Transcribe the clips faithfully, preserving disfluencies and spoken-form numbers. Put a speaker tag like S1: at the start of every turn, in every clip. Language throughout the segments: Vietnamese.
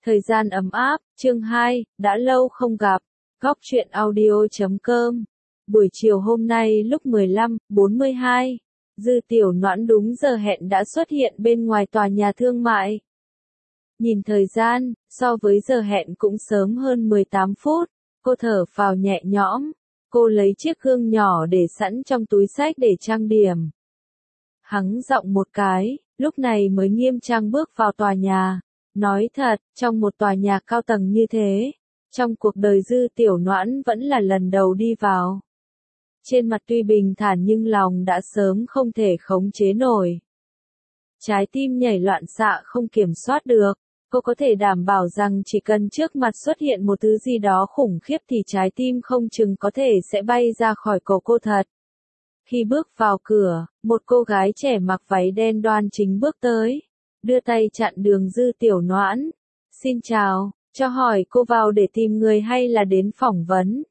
S1: Thời gian ấm áp, chương hai, đã lâu không gặp, góc truyện audio chấm com. Buổi chiều hôm nay lúc mười lăm bốn mươi hai, Dư Tiểu Noãn đúng giờ hẹn đã xuất hiện bên ngoài tòa nhà thương mại. Nhìn thời gian, so với giờ hẹn cũng sớm hơn mười tám phút, cô thở phào nhẹ nhõm, cô lấy chiếc gương nhỏ để sẵn trong túi xách để trang điểm. Hắng giọng một cái, lúc này mới nghiêm trang bước vào tòa nhà. Nói thật, trong một tòa nhà cao tầng như thế, trong cuộc đời Dư Tiểu Noãn vẫn là lần đầu đi vào. Trên mặt tuy bình thản nhưng lòng đã sớm không thể khống chế nổi. Trái tim nhảy loạn xạ không kiểm soát được, cô có thể đảm bảo rằng chỉ cần trước mặt xuất hiện một thứ gì đó khủng khiếp thì trái tim không chừng có thể sẽ bay ra khỏi cổ cô thật. Khi bước vào cửa, một cô gái trẻ mặc váy đen đoan chính bước tới, đưa tay chặn đường Dư Tiểu Noãn. Xin chào, cho hỏi cô vào để tìm người hay là đến phỏng vấn?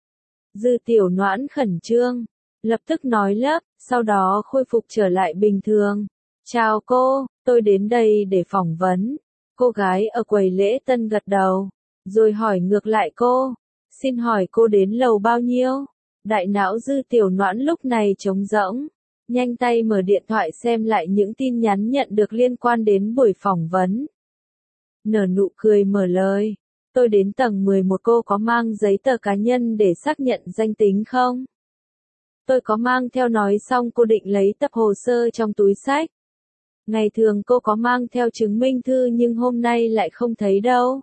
S1: Dư Tiểu Noãn khẩn trương, lập tức nói lắp, sau đó khôi phục trở lại bình thường. Chào cô, tôi đến đây để phỏng vấn. Cô gái ở quầy lễ tân gật đầu, rồi hỏi ngược lại cô. Xin hỏi cô đến lầu bao nhiêu? Đại não Dư Tiểu Noãn lúc này trống rỗng. Nhanh tay mở điện thoại xem lại những tin nhắn nhận được liên quan đến buổi phỏng vấn. Nở nụ cười mở lời. Tôi đến tầng mười một, cô có mang giấy tờ cá nhân để xác nhận danh tính không? Tôi có mang theo, nói xong cô định lấy tập hồ sơ trong túi xách. Ngày thường cô có mang theo chứng minh thư nhưng hôm nay lại không thấy đâu.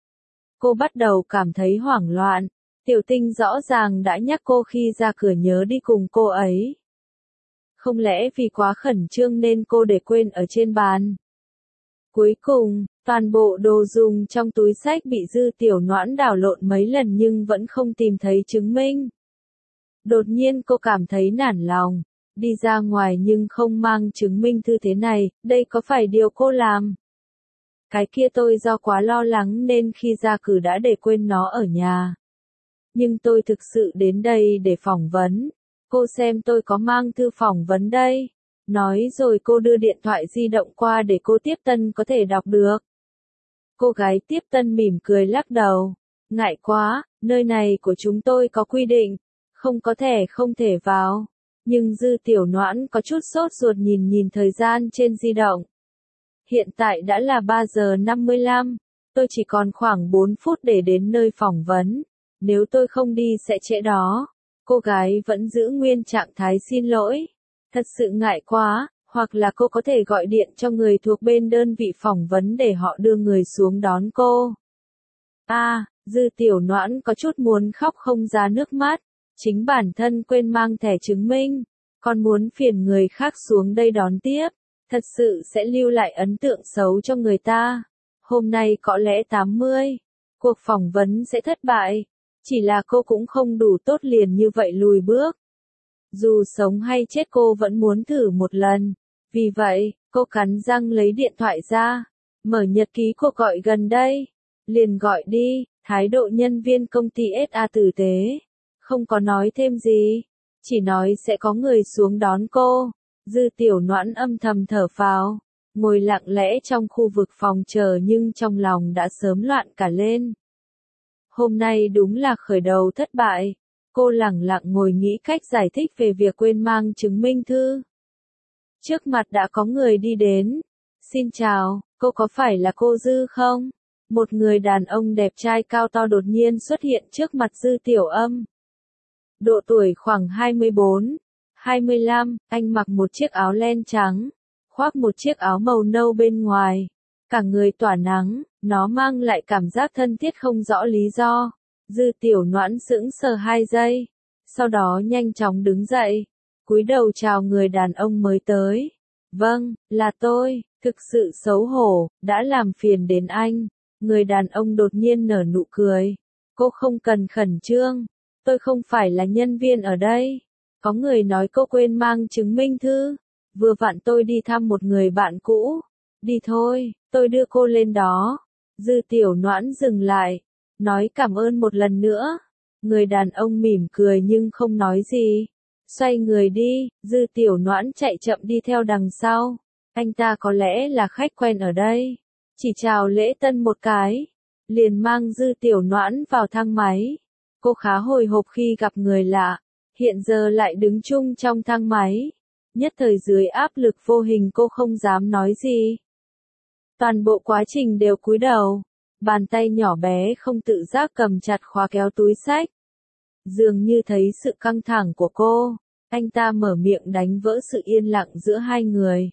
S1: Cô bắt đầu cảm thấy hoảng loạn. Tiểu Tinh rõ ràng đã nhắc cô khi ra cửa nhớ đi cùng cô ấy. Không lẽ vì quá khẩn trương nên cô để quên ở trên bàn? Cuối cùng, toàn bộ đồ dùng trong túi xách bị Dư Tiểu Noãn đảo lộn mấy lần nhưng vẫn không tìm thấy chứng minh. Đột nhiên cô cảm thấy nản lòng, đi ra ngoài nhưng không mang chứng minh thư thế này, đây có phải điều cô làm? Cái kia tôi do quá lo lắng nên khi ra cửa đã để quên nó ở nhà. Nhưng tôi thực sự đến đây để phỏng vấn. Cô xem tôi có mang thư phỏng vấn đây. Nói rồi cô đưa điện thoại di động qua để cô tiếp tân có thể đọc được. Cô gái tiếp tân mỉm cười lắc đầu. Ngại quá, nơi này của chúng tôi có quy định, không có thẻ không thể vào. Nhưng Dư Tiểu Noãn có chút sốt ruột nhìn nhìn thời gian trên di động. Hiện tại đã là ba giờ năm mươi lăm, tôi chỉ còn khoảng bốn phút để đến nơi phỏng vấn. Nếu tôi không đi sẽ trễ đó. Cô gái vẫn giữ nguyên trạng thái xin lỗi. Thật sự ngại quá, hoặc là cô có thể gọi điện cho người thuộc bên đơn vị phỏng vấn để họ đưa người xuống đón cô. À, Dư Tiểu Noãn có chút muốn khóc không ra nước mắt. Chính bản thân quên mang thẻ chứng minh, còn muốn phiền người khác xuống đây đón tiếp. Thật sự sẽ lưu lại ấn tượng xấu cho người ta. Hôm nay có lẽ tám mươi, cuộc phỏng vấn sẽ thất bại. Chỉ là cô cũng không đủ tốt liền như vậy lùi bước. Dù sống hay chết cô vẫn muốn thử một lần. Vì vậy, cô cắn răng lấy điện thoại ra. Mở nhật ký cuộc gọi gần đây. Liền gọi đi, thái độ nhân viên công ty ét a tử tế. Không có nói thêm gì. Chỉ nói sẽ có người xuống đón cô. Dư Tiểu Noãn âm thầm thở phào. Ngồi lặng lẽ trong khu vực phòng chờ nhưng trong lòng đã sớm loạn cả lên. Hôm nay đúng là khởi đầu thất bại. Cô lẳng lặng ngồi nghĩ cách giải thích về việc quên mang chứng minh thư. Trước mặt đã có người đi đến. Xin chào, cô có phải là cô Dư không? Một người đàn ông đẹp trai cao to đột nhiên xuất hiện trước mặt Dư Tiểu Âm. Độ tuổi khoảng hai mươi bốn, hai mươi lăm, anh mặc một chiếc áo len trắng, khoác một chiếc áo màu nâu bên ngoài. Cả người tỏa nắng, nó mang lại cảm giác thân thiết không rõ lý do. Dư Tiểu Noãn sững sờ hai giây, sau đó nhanh chóng đứng dậy, cúi đầu chào người đàn ông mới tới. Vâng, là tôi, thực sự xấu hổ, đã làm phiền đến anh. Người đàn ông đột nhiên nở nụ cười. Cô không cần khẩn trương, tôi không phải là nhân viên ở đây. Có người nói cô quên mang chứng minh thư. Vừa vặn tôi đi thăm một người bạn cũ. Đi thôi, tôi đưa cô lên đó. Dư Tiểu Noãn dừng lại, nói cảm ơn một lần nữa. Người đàn ông mỉm cười nhưng không nói gì. Xoay người đi, Dư Tiểu Noãn chạy chậm đi theo đằng sau. Anh ta có lẽ là khách quen ở đây. chỉ chào Lễ Tân một cái, liền mang Dư Tiểu Noãn vào thang máy. Cô khá hồi hộp khi gặp người lạ, hiện giờ lại đứng chung trong thang máy. Nhất thời dưới áp lực vô hình cô không dám nói gì. Toàn bộ quá trình đều cúi đầu, bàn tay nhỏ bé không tự giác cầm chặt khóa kéo túi xách. Dường như thấy sự căng thẳng của cô, anh ta mở miệng đánh vỡ sự yên lặng giữa hai người.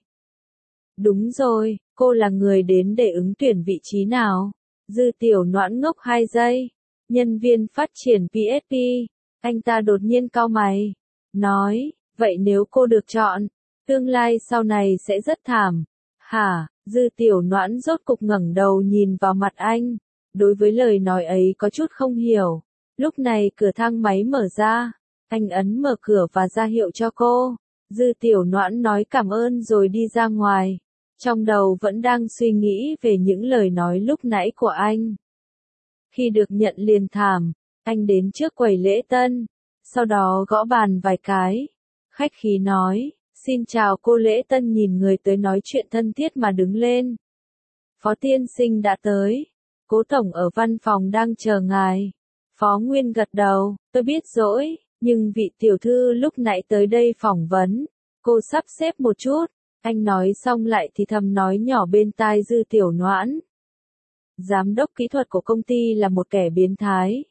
S1: Đúng rồi, cô là người đến để ứng tuyển vị trí nào? Dư Tiểu Noãn ngốc hai giây. Nhân viên phát triển pê ét pê. Anh ta đột nhiên cau mày. Nói, vậy nếu cô được chọn, tương lai sau này sẽ rất thảm. Hả? Dư Tiểu Noãn rốt cục ngẩng đầu nhìn vào mặt anh. Đối với lời nói ấy có chút không hiểu. Lúc này cửa thang máy mở ra. Anh ấn mở cửa và ra hiệu cho cô. Dư Tiểu Noãn nói cảm ơn rồi đi ra ngoài. Trong đầu vẫn đang suy nghĩ về những lời nói lúc nãy của anh. Khi được nhận liền thảm, anh đến trước quầy lễ tân, sau đó gõ bàn vài cái. Khách khí nói, xin chào cô Lễ Tân, nhìn người tới nói chuyện thân thiết mà đứng lên. Phó tiên sinh đã tới, Cố tổng ở văn phòng đang chờ ngài. Phó Nguyên gật đầu, tôi biết rồi, nhưng vị tiểu thư lúc nãy tới đây phỏng vấn, cô sắp xếp một chút. Anh nói xong lại thì thầm nói nhỏ bên tai Dư Tiểu Noãn. Giám đốc kỹ thuật của công ty là một kẻ biến thái.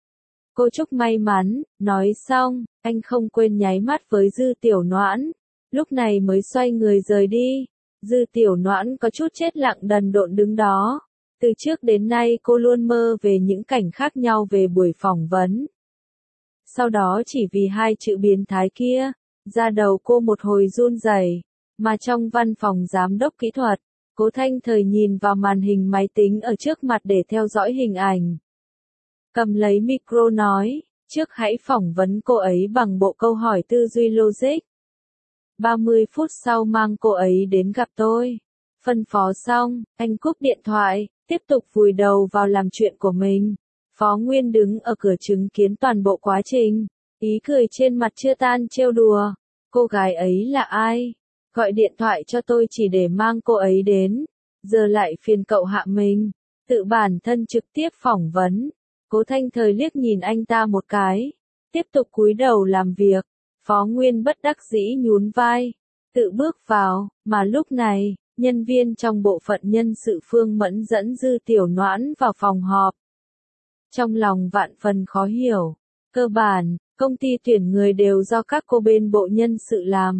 S1: Cô chúc may mắn, nói xong, anh không quên nháy mắt với Dư Tiểu Noãn. Lúc này mới xoay người rời đi. Dư Tiểu Noãn có chút chết lặng đần độn đứng đó. Từ trước đến nay cô luôn mơ về những cảnh khác nhau về buổi phỏng vấn. Sau đó chỉ vì hai chữ biến thái kia, da đầu cô một hồi run rẩy. Mà trong văn phòng giám đốc kỹ thuật, Cố Thanh Thời nhìn vào màn hình máy tính ở trước mặt để theo dõi hình ảnh. Cầm lấy micro nói, trước hãy phỏng vấn cô ấy bằng bộ câu hỏi tư duy logic. ba mươi phút sau mang cô ấy đến gặp tôi. Phân phó xong, anh cúp điện thoại, tiếp tục vùi đầu vào làm chuyện của mình. Phó Nguyên đứng ở cửa chứng kiến toàn bộ quá trình, ý cười trên mặt chưa tan trêu đùa. Cô gái ấy là ai? Gọi điện thoại cho tôi chỉ để mang cô ấy đến, giờ lại phiền cậu hạ mình, tự bản thân trực tiếp phỏng vấn. Cố Thanh Thời liếc nhìn anh ta một cái, tiếp tục cúi đầu làm việc. Phó Nguyên bất đắc dĩ nhún vai, tự bước vào, mà lúc này, nhân viên trong bộ phận nhân sự Phương Mẫn dẫn Dư Tiểu Noãn vào phòng họp. Trong lòng vạn phần khó hiểu, cơ bản, công ty tuyển người đều do các cô bên bộ nhân sự làm.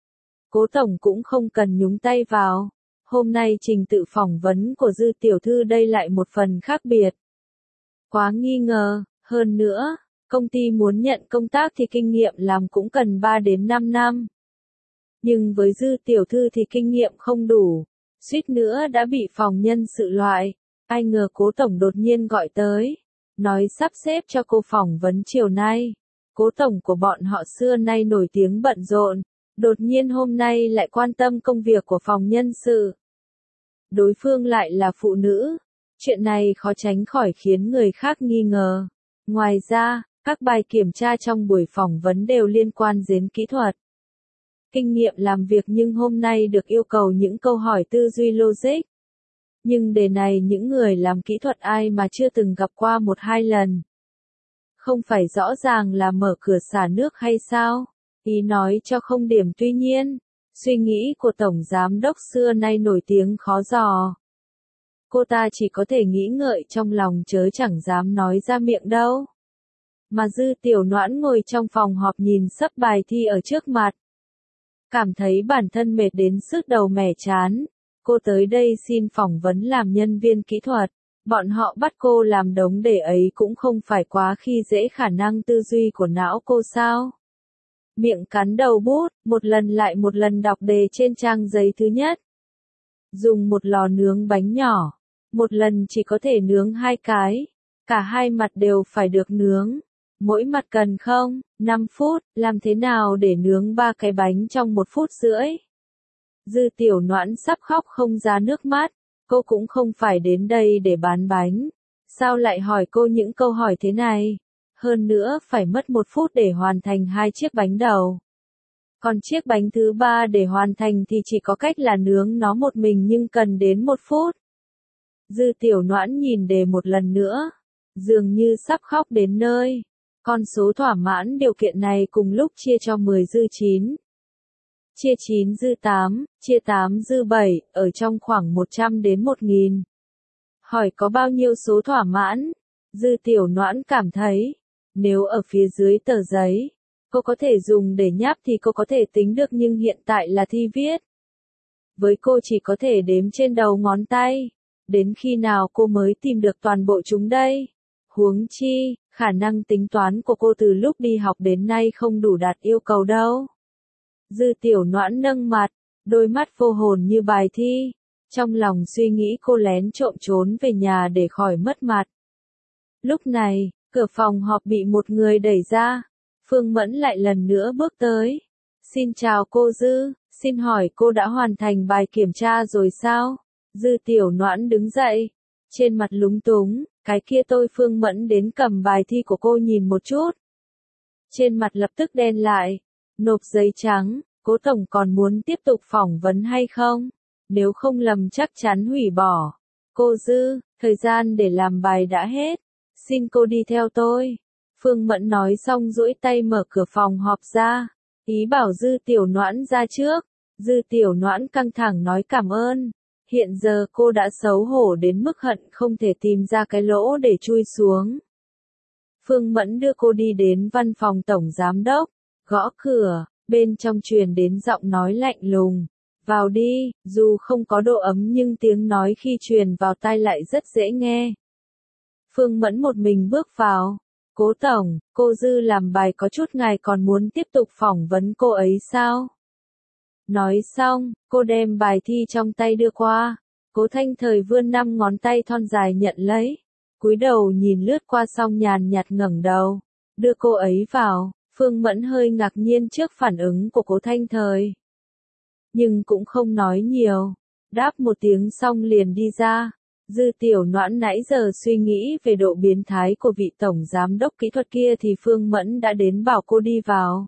S1: Cố tổng cũng không cần nhúng tay vào. Hôm nay trình tự phỏng vấn của Dư tiểu thư đây lại một phần khác biệt. Quá nghi ngờ, hơn nữa, công ty muốn nhận công tác thì kinh nghiệm làm cũng cần ba đến năm năm. Nhưng với Dư tiểu thư thì kinh nghiệm không đủ, suýt nữa đã bị phòng nhân sự loại. Ai ngờ Cố tổng đột nhiên gọi tới, nói sắp xếp cho cô phỏng vấn chiều nay. Cố tổng của bọn họ xưa nay nổi tiếng bận rộn. Đột nhiên hôm nay lại quan tâm công việc của phòng nhân sự. Đối phương lại là phụ nữ. Chuyện này khó tránh khỏi khiến người khác nghi ngờ. Ngoài ra, các bài kiểm tra trong buổi phỏng vấn đều liên quan đến kỹ thuật. Kinh nghiệm làm việc nhưng hôm nay được yêu cầu những câu hỏi tư duy logic. Nhưng đề này những người làm kỹ thuật ai mà chưa từng gặp qua một hai lần. Không phải rõ ràng là mở cửa xả nước hay sao? Ý nói cho không điểm tuy nhiên, suy nghĩ của Tổng Giám đốc xưa nay nổi tiếng khó dò. Cô ta chỉ có thể nghĩ ngợi trong lòng chớ chẳng dám nói ra miệng đâu. Mà Dư Tiểu Noãn ngồi trong phòng họp nhìn sấp bài thi ở trước mặt. Cảm thấy bản thân mệt đến sức đầu mẻ chán. Cô tới đây xin phỏng vấn làm nhân viên kỹ thuật. Bọn họ bắt cô làm đống đề ấy cũng không phải quá khi dễ khả năng tư duy của não cô sao. Miệng cắn đầu bút, một lần lại một lần đọc đề trên trang giấy thứ nhất. Dùng một lò nướng bánh nhỏ, một lần chỉ có thể nướng hai cái, cả hai mặt đều phải được nướng. Mỗi mặt cần không, năm phút, làm thế nào để nướng ba cái bánh trong một phút rưỡi? Dư Tiểu Noãn sắp khóc không ra nước mắt, cô cũng không phải đến đây để bán bánh. Sao lại hỏi cô những câu hỏi thế này? Hơn nữa phải mất một phút để hoàn thành hai chiếc bánh đầu. Còn chiếc bánh thứ ba để hoàn thành thì chỉ có cách là nướng nó một mình nhưng cần đến một phút. Dư tiểu noãn nhìn đề một lần nữa, dường như sắp khóc đến nơi. Con số thỏa mãn điều kiện này cùng lúc chia cho mười dư chín. Chia chín dư tám, chia tám dư bảy, ở trong khoảng một trăm đến một nghìn. Hỏi có bao nhiêu số thỏa mãn? Dư tiểu noãn cảm thấy, nếu ở phía dưới tờ giấy, cô có thể dùng để nháp thì cô có thể tính được, nhưng hiện tại là thi viết. Với cô chỉ có thể đếm trên đầu ngón tay. Đến khi nào cô mới tìm được toàn bộ chúng đây? Huống chi, khả năng tính toán của cô từ lúc đi học đến nay không đủ đạt yêu cầu đâu. Dư tiểu noãn nâng mặt, đôi mắt vô hồn như bài thi. Trong lòng suy nghĩ cô lén trộm trốn về nhà để khỏi mất mặt. Lúc này, cửa phòng họp bị một người đẩy ra. Phương Mẫn lại lần nữa bước tới. Xin chào cô Dư, xin hỏi cô đã hoàn thành bài kiểm tra rồi sao? Dư tiểu noãn đứng dậy, trên mặt lúng túng, cái kia tôi Phương Mẫn đến cầm bài thi của cô nhìn một chút. Trên mặt lập tức đen lại, nộp giấy trắng, cố tổng còn muốn tiếp tục phỏng vấn hay không? Nếu không lầm chắc chắn hủy bỏ. Cô Dư, thời gian để làm bài đã hết, xin cô đi theo tôi. Phương Mẫn nói xong duỗi tay mở cửa phòng họp ra, ý bảo Dư tiểu noãn ra trước. Dư tiểu noãn căng thẳng nói cảm ơn. Hiện giờ cô đã xấu hổ đến mức hận không thể tìm ra cái lỗ để chui xuống. Phương Mẫn đưa cô đi đến văn phòng tổng giám đốc, gõ cửa, bên trong truyền đến giọng nói lạnh lùng. Vào đi, dù không có độ ấm nhưng tiếng nói khi truyền vào tai lại rất dễ nghe. Phương Mẫn một mình bước vào. Cố tổng, cô Dư làm bài có chút, ngài còn muốn tiếp tục phỏng vấn cô ấy sao? Nói xong, cô đem bài thi trong tay đưa qua. Cố Thanh Thời vươn năm ngón tay thon dài nhận lấy. Cúi đầu nhìn lướt qua xong nhàn nhạt ngẩng đầu. Đưa cô ấy vào. Phương Mẫn hơi ngạc nhiên trước phản ứng của Cố Thanh Thời. Nhưng cũng không nói nhiều. Đáp một tiếng xong liền đi ra. Dư tiểu noãn nãy giờ suy nghĩ về độ biến thái của vị tổng giám đốc kỹ thuật kia thì Phương Mẫn đã đến bảo cô đi vào.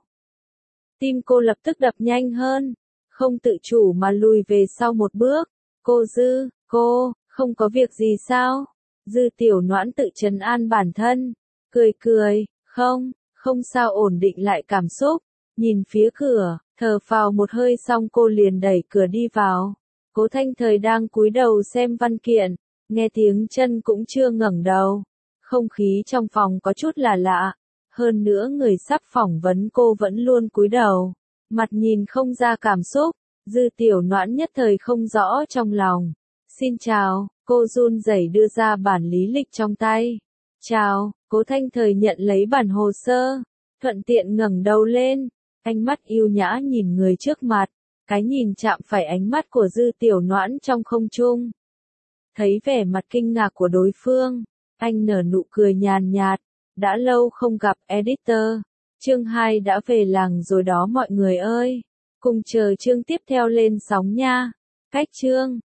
S1: Tim cô lập tức đập nhanh hơn. Không tự chủ mà lùi về sau một bước. Cô Dư, cô, không có việc gì sao? Dư tiểu noãn tự trấn an bản thân. Cười cười, không, không sao, ổn định lại cảm xúc. Nhìn phía cửa, thở phào một hơi xong cô liền đẩy cửa đi vào. Cố Thanh Thời đang cúi đầu xem văn kiện, nghe tiếng chân cũng chưa ngẩng đầu. Không khí trong phòng có chút là lạ. Hơn nữa người sắp phỏng vấn cô vẫn luôn cúi đầu. Mặt nhìn không ra cảm xúc. Dư tiểu noãn nhất thời không rõ trong lòng. Xin chào, cô run rẩy đưa ra bản lý lịch trong tay. Chào, Cố Thanh Thời nhận lấy bản hồ sơ. Thuận tiện ngẩng đầu lên. Ánh mắt yêu nhã nhìn người trước mặt. Cái nhìn chạm phải ánh mắt của Dư tiểu noãn trong không trung. Thấy vẻ mặt kinh ngạc của đối phương. Anh nở nụ cười nhàn nhạt. Đã lâu không gặp editor. Chương hai đã về làng rồi đó mọi người ơi. Cùng chờ chương tiếp theo lên sóng nha. Cách chương